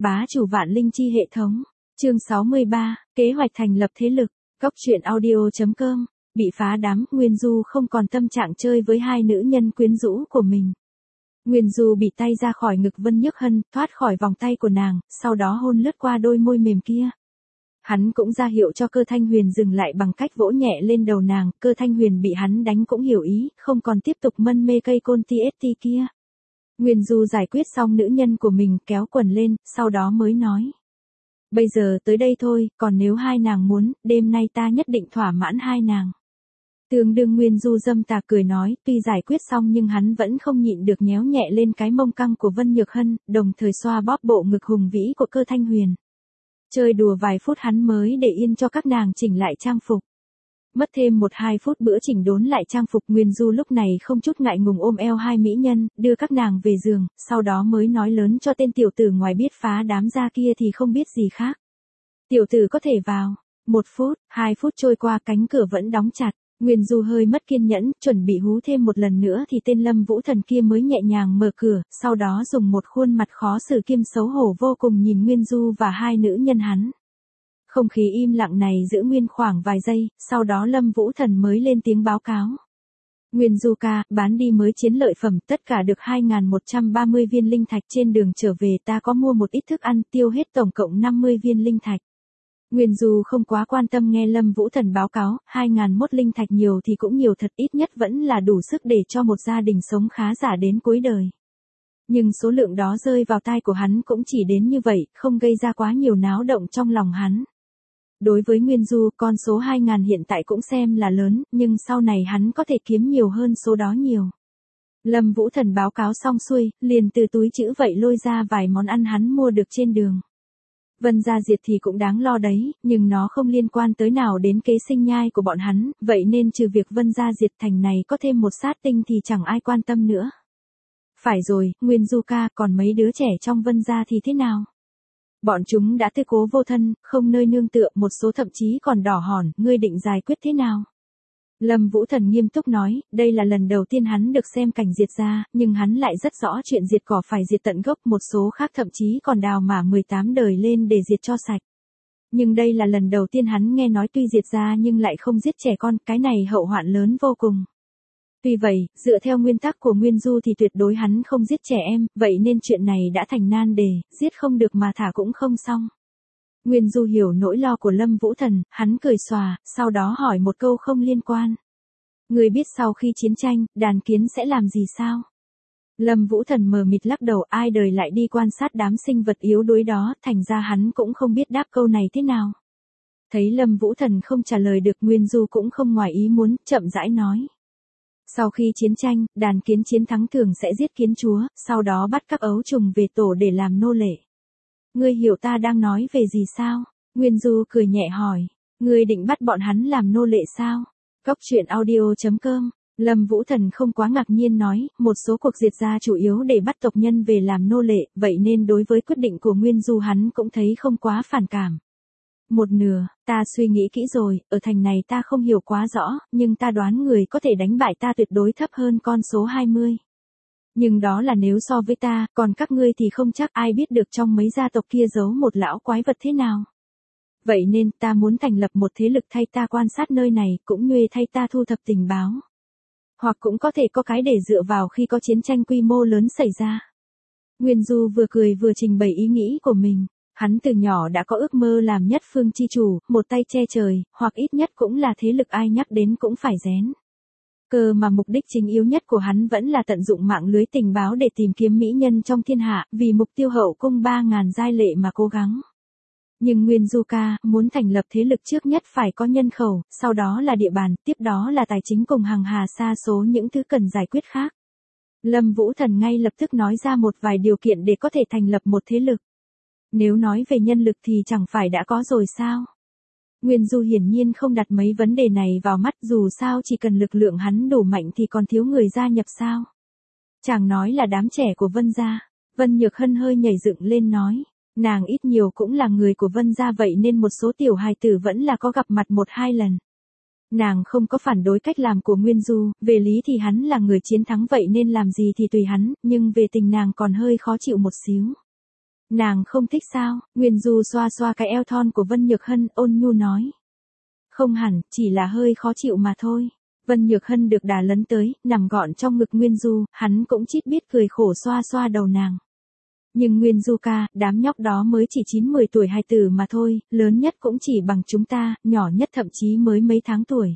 Bá chủ vạn linh chi hệ thống. Chương 63, kế hoạch thành lập thế lực. Góc truyện audio.com. Bị phá đám, Nguyên Du không còn tâm trạng chơi với hai nữ nhân quyến rũ của mình. Nguyên Du bị tay ra khỏi ngực Vân Nhức Hân, thoát khỏi vòng tay của nàng, sau đó hôn lướt qua đôi môi mềm kia. Hắn cũng ra hiệu cho Cơ Thanh Huyền dừng lại bằng cách vỗ nhẹ lên đầu nàng, Cơ Thanh Huyền bị hắn đánh cũng hiểu ý, không còn tiếp tục mân mê cây côn TST kia. Nguyên Du giải quyết xong nữ nhân của mình, kéo quần lên, sau đó mới nói. Bây giờ tới đây thôi, còn nếu hai nàng muốn, đêm nay ta nhất định thỏa mãn hai nàng. Tương đương Nguyên Du dâm tà cười nói, tuy giải quyết xong nhưng hắn vẫn không nhịn được nhéo nhẹ lên cái mông căng của Vân Nhược Hân, đồng thời xoa bóp bộ ngực hùng vĩ của Cơ Thanh Huyền. Chơi đùa vài phút hắn mới để yên cho các nàng chỉnh lại trang phục. Mất thêm 1-2 phút bữa chỉnh đốn lại trang phục, Nguyên Du lúc này không chút ngại ngùng ôm eo hai mỹ nhân, đưa các nàng về giường, sau đó mới nói lớn cho tên tiểu tử ngoài biết phá đám ra kia thì không biết gì khác. Tiểu tử có thể vào. 1 phút, 2 phút trôi qua cánh cửa vẫn đóng chặt. Nguyên Du hơi mất kiên nhẫn, chuẩn bị hú thêm một lần nữa thì tên Lâm Vũ Thần kia mới nhẹ nhàng mở cửa, sau đó dùng một khuôn mặt khó xử kiêm xấu hổ vô cùng nhìn Nguyên Du và hai nữ nhân hắn. Không khí im lặng này giữ nguyên khoảng vài giây, sau đó Lâm Vũ Thần mới lên tiếng báo cáo. Nguyên Du ca, bán đi mới chiến lợi phẩm, tất cả được 2.130 viên linh thạch, trên đường trở về ta có mua một ít thức ăn, tiêu hết tổng cộng 50 viên linh thạch. Nguyên Du không quá quan tâm nghe Lâm Vũ Thần báo cáo, 2.001 linh thạch nhiều thì cũng nhiều thật, ít nhất vẫn là đủ sức để cho một gia đình sống khá giả đến cuối đời. Nhưng số lượng đó rơi vào tai của hắn cũng chỉ đến như vậy, không gây ra quá nhiều náo động trong lòng hắn. Đối với Nguyên Du, con số 2.000 hiện tại cũng xem là lớn, nhưng sau này hắn có thể kiếm nhiều hơn số đó nhiều. Lâm Vũ Thần báo cáo xong xuôi, liền từ túi trữ vậy lôi ra vài món ăn hắn mua được trên đường. Vân Gia Diệt thì cũng đáng lo đấy, nhưng nó không liên quan tới nào đến kế sinh nhai của bọn hắn, vậy nên trừ việc Vân Gia Diệt thành này có thêm một sát tinh thì chẳng ai quan tâm nữa. Phải rồi, Nguyên Du ca, còn mấy đứa trẻ trong Vân Gia thì thế nào? Bọn chúng đã tư cố vô thân, không nơi nương tựa, một số thậm chí còn đỏ hòn, ngươi định giải quyết thế nào? Lâm Vũ Thần nghiêm túc nói, đây là lần đầu tiên hắn được xem cảnh diệt gia, nhưng hắn lại rất rõ chuyện diệt cỏ phải diệt tận gốc, một số khác thậm chí còn đào mả 18 đời lên để diệt cho sạch. Nhưng đây là lần đầu tiên hắn nghe nói tuy diệt gia nhưng lại không giết trẻ con, cái này hậu hoạn lớn vô cùng. Tuy vậy, dựa theo nguyên tắc của Nguyên Du thì tuyệt đối hắn không giết trẻ em, vậy nên chuyện này đã thành nan đề, giết không được mà thả cũng không xong. Nguyên Du hiểu nỗi lo của Lâm Vũ Thần, hắn cười xòa, sau đó hỏi một câu không liên quan. Người biết sau khi chiến tranh, đàn kiến sẽ làm gì sao? Lâm Vũ Thần mờ mịt lắc đầu, ai đời lại đi quan sát đám sinh vật yếu đuối đó, thành ra hắn cũng không biết đáp câu này thế nào. Thấy Lâm Vũ Thần không trả lời được, Nguyên Du cũng không ngoài ý muốn, chậm rãi nói. Sau khi chiến tranh, đàn kiến chiến thắng thường sẽ giết kiến chúa, sau đó bắt các ấu trùng về tổ để làm nô lệ. Ngươi hiểu ta đang nói về gì sao? Nguyên Du cười nhẹ hỏi. Ngươi định bắt bọn hắn làm nô lệ sao? Góc truyện audio.com. Lâm Vũ Thần không quá ngạc nhiên nói, một số cuộc diệt gia chủ yếu để bắt tộc nhân về làm nô lệ, vậy nên đối với quyết định của Nguyên Du hắn cũng thấy không quá phản cảm. Một nửa, ta suy nghĩ kỹ rồi, ở thành này ta không hiểu quá rõ, nhưng ta đoán người có thể đánh bại ta tuyệt đối thấp hơn con số 20. Nhưng đó là nếu so với ta, còn các ngươi thì không chắc, ai biết được trong mấy gia tộc kia giấu một lão quái vật thế nào. Vậy nên ta muốn thành lập một thế lực thay ta quan sát nơi này, cũng như thay ta thu thập tình báo. Hoặc cũng có thể có cái để dựa vào khi có chiến tranh quy mô lớn xảy ra. Nguyên Du vừa cười vừa trình bày ý nghĩ của mình. Hắn từ nhỏ đã có ước mơ làm nhất phương chi chủ, một tay che trời, hoặc ít nhất cũng là thế lực ai nhắc đến cũng phải rén. Cơ mà mục đích chính yếu nhất của hắn vẫn là tận dụng mạng lưới tình báo để tìm kiếm mỹ nhân trong thiên hạ, vì mục tiêu hậu cung 3.000 giai lệ mà cố gắng. Nhưng Nguyên Du ca, muốn thành lập thế lực trước nhất phải có nhân khẩu, sau đó là địa bàn, tiếp đó là tài chính cùng hàng hà sa số những thứ cần giải quyết khác. Lâm Vũ Thần ngay lập tức nói ra một vài điều kiện để có thể thành lập một thế lực. Nếu nói về nhân lực thì chẳng phải đã có rồi sao? Nguyên Du hiển nhiên không đặt mấy vấn đề này vào mắt, dù sao chỉ cần lực lượng hắn đủ mạnh thì còn thiếu người gia nhập sao? Chàng nói là đám trẻ của Vân gia. Vân Nhược Hân hơi nhảy dựng lên nói, nàng ít nhiều cũng là người của Vân gia, vậy nên một số tiểu hài tử vẫn là có gặp mặt 1-2 lần. Nàng không có phản đối cách làm của Nguyên Du, về lý thì hắn là người chiến thắng vậy nên làm gì thì tùy hắn, nhưng về tình nàng còn hơi khó chịu một xíu. Nàng không thích sao? Nguyên Du xoa xoa cái eo thon của Vân Nhược Hân, ôn nhu nói. Không hẳn, chỉ là hơi khó chịu mà thôi. Vân Nhược Hân được đà lấn tới, nằm gọn trong ngực Nguyên Du, hắn cũng chít biết cười khổ xoa xoa đầu nàng. Nhưng Nguyên Du ca, đám nhóc đó mới chỉ 9-10 tuổi hài tử mà thôi, lớn nhất cũng chỉ bằng chúng ta, nhỏ nhất thậm chí mới mấy tháng tuổi.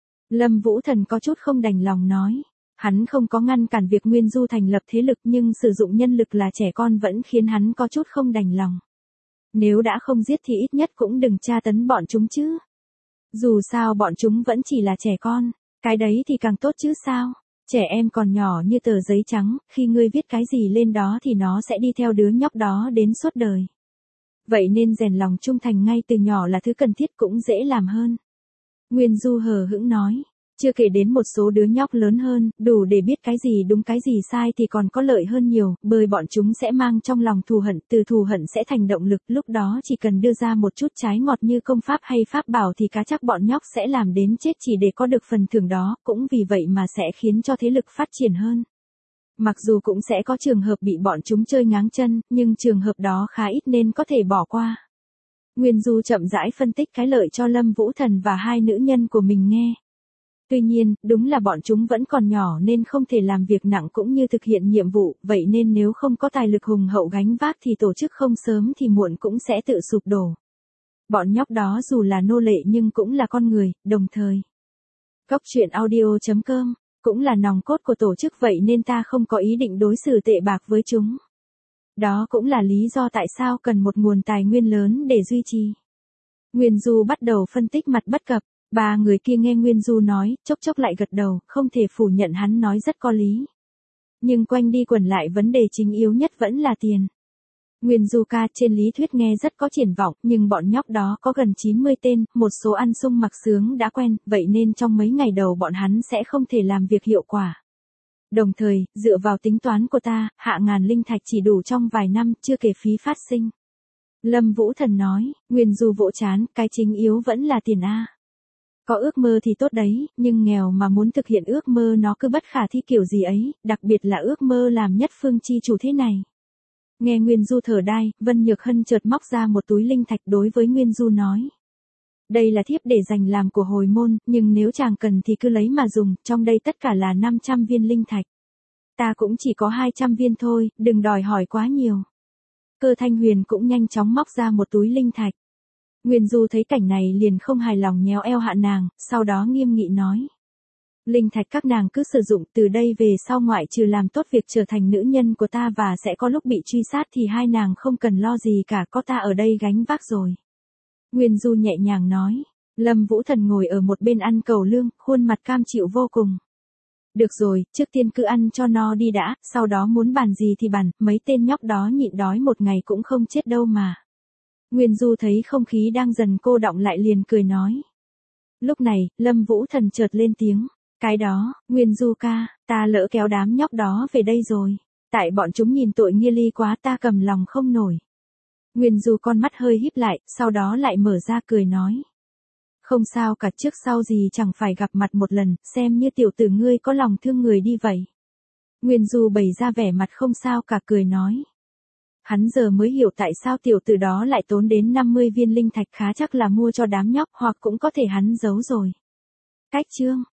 Lâm Vũ Thần có chút không đành lòng nói. Hắn không có ngăn cản việc Nguyên Du thành lập thế lực nhưng sử dụng nhân lực là trẻ con vẫn khiến hắn có chút không đành lòng. Nếu đã không giết thì ít nhất cũng đừng tra tấn bọn chúng chứ. Dù sao bọn chúng vẫn chỉ là trẻ con, cái đấy thì càng tốt chứ sao. Trẻ em còn nhỏ như tờ giấy trắng, khi ngươi viết cái gì lên đó thì nó sẽ đi theo đứa nhóc đó đến suốt đời. Vậy nên rèn lòng trung thành ngay từ nhỏ là thứ cần thiết cũng dễ làm hơn. Nguyên Du hờ hững nói. Chưa kể đến một số đứa nhóc lớn hơn, đủ để biết cái gì đúng cái gì sai thì còn có lợi hơn nhiều, bởi bọn chúng sẽ mang trong lòng thù hận, từ thù hận sẽ thành động lực, lúc đó chỉ cần đưa ra một chút trái ngọt như công pháp hay pháp bảo thì cá chắc bọn nhóc sẽ làm đến chết chỉ để có được phần thưởng đó, cũng vì vậy mà sẽ khiến cho thế lực phát triển hơn. Mặc dù cũng sẽ có trường hợp bị bọn chúng chơi ngáng chân, nhưng trường hợp đó khá ít nên có thể bỏ qua. Nguyên Du chậm rãi phân tích cái lợi cho Lâm Vũ Thần và hai nữ nhân của mình nghe. Tuy nhiên, đúng là bọn chúng vẫn còn nhỏ nên không thể làm việc nặng cũng như thực hiện nhiệm vụ, vậy nên nếu không có tài lực hùng hậu gánh vác thì tổ chức không sớm thì muộn cũng sẽ tự sụp đổ. Bọn nhóc đó dù là nô lệ nhưng cũng là con người, đồng thời. Góc truyện audio.com, cũng là nòng cốt của tổ chức vậy nên ta không có ý định đối xử tệ bạc với chúng. Đó cũng là lý do tại sao cần một nguồn tài nguyên lớn để duy trì. Nguyên Du bắt đầu phân tích mặt bất cập. Ba người kia nghe Nguyên Du nói, chốc chốc lại gật đầu, không thể phủ nhận hắn nói rất có lý. Nhưng quanh đi quẩn lại vấn đề chính yếu nhất vẫn là tiền. Nguyên Du ca trên lý thuyết nghe rất có triển vọng, nhưng bọn nhóc đó có gần 90 tên, một số ăn sung mặc sướng đã quen, vậy nên trong mấy ngày đầu bọn hắn sẽ không thể làm việc hiệu quả. Đồng thời, dựa vào tính toán của ta, hạ ngàn linh thạch chỉ đủ trong vài năm, chưa kể phí phát sinh. Lâm Vũ Thần nói, Nguyên Du vỗ chán, cái chính yếu vẫn là tiền a. Có ước mơ thì tốt đấy, nhưng nghèo mà muốn thực hiện ước mơ nó cứ bất khả thi kiểu gì ấy, đặc biệt là ước mơ làm nhất phương chi chủ thế này. Nghe Nguyên Du thở đai, Vân Nhược Hân chợt móc ra một túi linh thạch đối với Nguyên Du nói. Đây là thiếp để dành làm của hồi môn, nhưng nếu chàng cần thì cứ lấy mà dùng, trong đây tất cả là 500 viên linh thạch. Ta cũng chỉ có 200 viên thôi, đừng đòi hỏi quá nhiều. Cơ Thanh Huyền cũng nhanh chóng móc ra một túi linh thạch. Nguyên Du thấy cảnh này liền không hài lòng nhéo eo hạ nàng, sau đó nghiêm nghị nói. Linh thạch các nàng cứ sử dụng, từ đây về sau ngoại trừ làm tốt việc trở thành nữ nhân của ta và sẽ có lúc bị truy sát thì hai nàng không cần lo gì cả, có ta ở đây gánh vác rồi. Nguyên Du nhẹ nhàng nói. Lâm Vũ Thần ngồi ở một bên ăn cầu lương, khuôn mặt cam chịu vô cùng. Được rồi, trước tiên cứ ăn cho no đi đã, sau đó muốn bàn gì thì bàn, mấy tên nhóc đó nhịn đói một ngày cũng không chết đâu mà. Nguyên Du thấy không khí đang dần cô đọng lại liền cười nói. Lúc này, Lâm Vũ Thần chợt lên tiếng. Cái đó, Nguyên Du ca, ta lỡ kéo đám nhóc đó về đây rồi. Tại bọn chúng nhìn tội nghĩa ly quá ta cầm lòng không nổi. Nguyên Du con mắt hơi híp lại, sau đó lại mở ra cười nói. Không sao cả, trước sau gì chẳng phải gặp mặt một lần, xem như tiểu tử ngươi có lòng thương người đi vậy. Nguyên Du bày ra vẻ mặt không sao cả cười nói. Hắn giờ mới hiểu tại sao tiểu tử đó lại tốn đến 50 viên linh thạch, khá chắc là mua cho đám nhóc hoặc cũng có thể hắn giấu rồi. Cách chương